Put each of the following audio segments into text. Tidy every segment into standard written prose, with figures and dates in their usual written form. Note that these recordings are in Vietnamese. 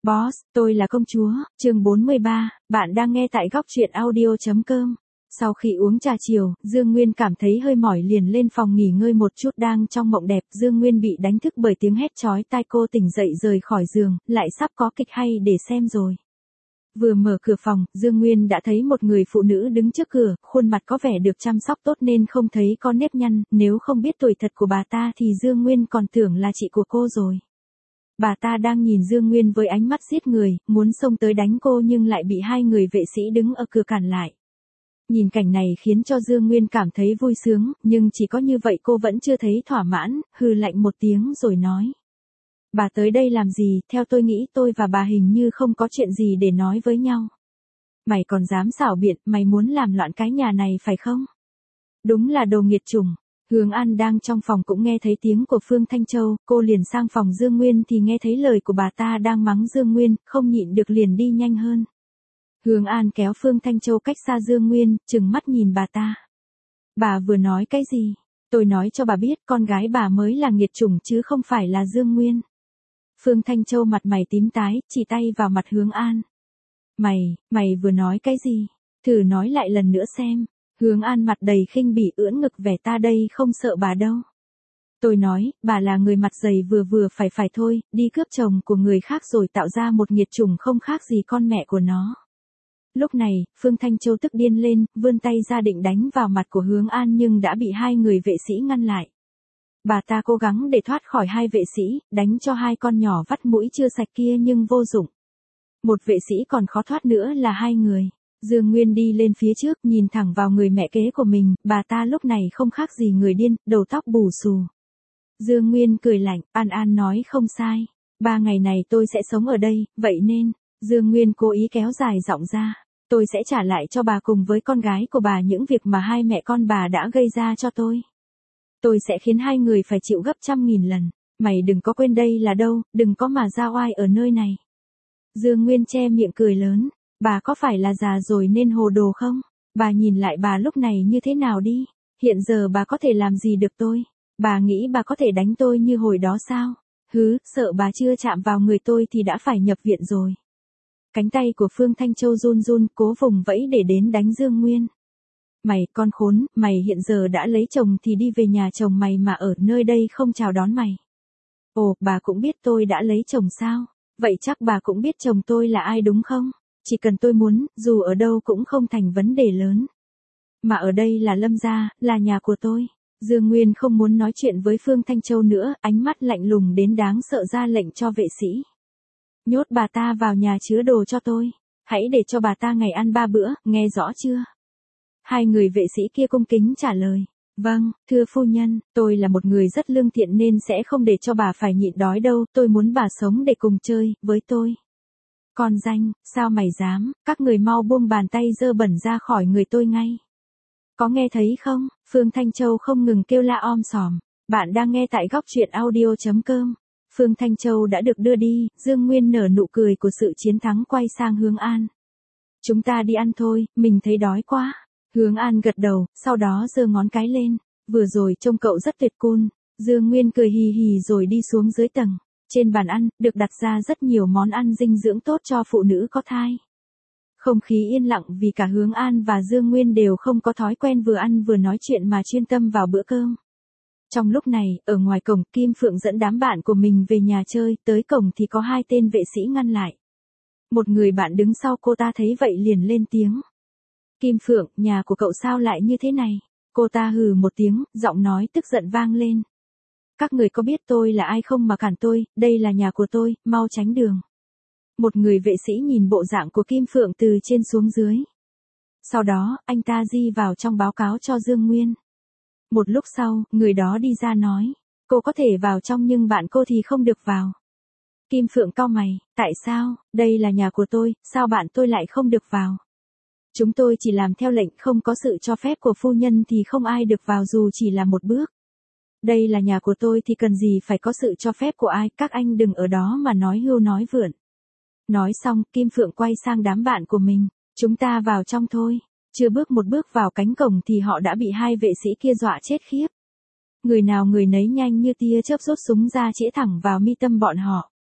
Boss, tôi là công chúa, chương 43, bạn đang nghe tại góc truyện audio.com. Sau khi uống trà chiều, Dương Nguyên cảm thấy hơi mỏi liền lên phòng nghỉ ngơi một chút. Đang trong mộng đẹp, Dương Nguyên bị đánh thức bởi tiếng hét chói tai. Cô tỉnh dậy rời khỏi giường, lại sắp có kịch hay để xem rồi. Vừa mở cửa phòng, Dương Nguyên đã thấy một người phụ nữ đứng trước cửa, khuôn mặt có vẻ được chăm sóc tốt nên không thấy có nếp nhăn. Nếu không biết tuổi thật của bà ta thì Dương Nguyên còn tưởng là chị của cô rồi. Bà ta đang nhìn Dương Nguyên với ánh mắt giết người, muốn xông tới đánh cô nhưng lại bị hai người vệ sĩ đứng ở cửa cản lại. Nhìn cảnh này khiến cho Dương Nguyên cảm thấy vui sướng, nhưng chỉ có như vậy cô vẫn chưa thấy thỏa mãn, hừ lạnh một tiếng rồi nói. Bà tới đây làm gì? Theo tôi nghĩ tôi và bà hình như không có chuyện gì để nói với nhau. Mày còn dám xảo biện, mày muốn làm loạn cái nhà này phải không? Đúng là đồ nghiệt chủng. Hướng An đang trong phòng cũng nghe thấy tiếng của Phương Thanh Châu, cô liền sang phòng Dương Nguyên thì nghe thấy lời của bà ta đang mắng Dương Nguyên, không nhịn được liền đi nhanh hơn. Hướng An kéo Phương Thanh Châu cách xa Dương Nguyên, trừng mắt nhìn bà ta. Bà vừa nói cái gì? Tôi nói cho bà biết con gái bà mới là nghiệt chủng chứ không phải là Dương Nguyên. Phương Thanh Châu mặt mày tím tái, chỉ tay vào mặt Hướng An. Mày vừa nói cái gì? Thử nói lại lần nữa xem. Hướng An mặt đầy khinh bỉ ưỡn ngực vẻ ta đây không sợ bà đâu. Tôi nói, bà là người mặt dày vừa phải thôi, đi cướp chồng của người khác rồi tạo ra một nghiệt chủng không khác gì con mẹ của nó. Lúc này, Phương Thanh Châu tức điên lên, vươn tay ra định đánh vào mặt của Hướng An nhưng đã bị hai người vệ sĩ ngăn lại. Bà ta cố gắng để thoát khỏi hai vệ sĩ, đánh cho hai con nhỏ vắt mũi chưa sạch kia nhưng vô dụng. Một vệ sĩ còn khó thoát nữa là hai người. Dương Nguyên đi lên phía trước nhìn thẳng vào người mẹ kế của mình, bà ta lúc này không khác gì người điên, đầu tóc bù xù. Dương Nguyên cười lạnh, An nói không sai. 3 ngày này tôi sẽ sống ở đây, vậy nên, Dương Nguyên cố ý kéo dài giọng ra. Tôi sẽ trả lại cho bà cùng với con gái của bà những việc mà hai mẹ con bà đã gây ra cho tôi. Tôi sẽ khiến hai người phải chịu gấp 100.000 lần. Mày đừng có quên đây là đâu, đừng có mà ra oai ở nơi này. Dương Nguyên che miệng cười lớn. Bà có phải là già rồi nên hồ đồ không? Bà nhìn lại bà lúc này như thế nào đi? Hiện giờ bà có thể làm gì được tôi? Bà nghĩ bà có thể đánh tôi như hồi đó sao? Sợ bà chưa chạm vào người tôi thì đã phải nhập viện rồi. Cánh tay của Phương Thanh Châu run run cố vùng vẫy để đến đánh Dương Nguyên. Mày con khốn, mày hiện giờ đã lấy chồng thì đi về nhà chồng mày mà ở nơi đây không chào đón mày. Ồ, bà cũng biết tôi đã lấy chồng sao? Vậy chắc bà cũng biết chồng tôi là ai đúng không? Chỉ cần tôi muốn, dù ở đâu cũng không thành vấn đề lớn. Mà ở đây là Lâm gia, là nhà của tôi. Dương Nguyên không muốn nói chuyện với Phương Thanh Châu nữa, ánh mắt lạnh lùng đến đáng sợ ra lệnh cho vệ sĩ. Nhốt bà ta vào nhà chứa đồ cho tôi. Hãy để cho bà ta ngày ăn 3 bữa, nghe rõ chưa? Hai người vệ sĩ kia cung kính trả lời. Vâng, thưa phu nhân, tôi là một người rất lương thiện nên sẽ không để cho bà phải nhịn đói đâu, tôi muốn bà sống để cùng chơi, với tôi. Con danh, sao mày dám, các người mau buông bàn tay dơ bẩn ra khỏi người tôi ngay. Có nghe thấy không? Phương Thanh Châu không ngừng kêu la om sòm. Bạn đang nghe tại góc truyện audio.com. Phương Thanh Châu đã được đưa đi, Dương Nguyên nở nụ cười của sự chiến thắng quay sang Hướng An. Chúng ta đi ăn thôi, mình thấy đói quá. Hướng An gật đầu, sau đó giơ ngón cái lên. Vừa rồi trông cậu rất tuyệt cool. Dương Nguyên cười hì hì rồi đi xuống dưới tầng. Trên bàn ăn, được đặt ra rất nhiều món ăn dinh dưỡng tốt cho phụ nữ có thai. Không khí yên lặng vì cả Hướng An và Dương Nguyên đều không có thói quen vừa ăn vừa nói chuyện mà chuyên tâm vào bữa cơm. Trong lúc này, ở ngoài cổng, Kim Phượng dẫn đám bạn của mình về nhà chơi, tới cổng thì có 2 tên vệ sĩ ngăn lại. Một người bạn đứng sau cô ta thấy vậy liền lên tiếng. Kim Phượng, nhà của cậu sao lại như thế này? Cô ta hừ một tiếng, giọng nói tức giận vang lên. Các người có biết tôi là ai không mà cản tôi, đây là nhà của tôi, mau tránh đường. Một người vệ sĩ nhìn bộ dạng của Kim Phượng từ trên xuống dưới. Sau đó, anh ta di vào trong báo cáo cho Dương Nguyên. Một lúc sau, người đó đi ra nói. Cô có thể vào trong nhưng bạn cô thì không được vào. Kim Phượng cau mày, tại sao, đây là nhà của tôi, sao bạn tôi lại không được vào? Chúng tôi chỉ làm theo lệnh, không có sự cho phép của phu nhân thì không ai được vào dù chỉ là một bước. Đây là nhà của tôi thì cần gì phải có sự cho phép của ai, các anh đừng ở đó mà nói hưu nói vượn. Nói xong, Kim Phượng quay sang đám bạn của mình, chúng ta vào trong thôi. Chưa bước một bước vào cánh cổng thì họ đã bị 2 vệ sĩ kia dọa chết khiếp. Người nào người nấy nhanh như tia chớp rút súng ra chĩa thẳng vào mi tâm bọn họ.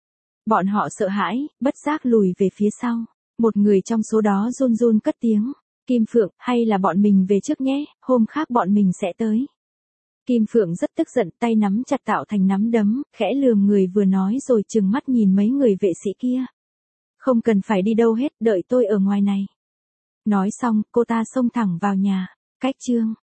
Bọn họ sợ hãi, bất giác lùi về phía sau. Một người trong số đó run run cất tiếng. Kim Phượng, hay là bọn mình về trước nhé, hôm khác bọn mình sẽ tới. Kim Phượng rất tức giận, tay nắm chặt tạo thành nắm đấm, khẽ lườm người vừa nói rồi trừng mắt nhìn mấy người vệ sĩ kia. Không cần phải đi đâu hết, đợi tôi ở ngoài này. Nói xong, cô ta xông thẳng vào nhà. Cách chương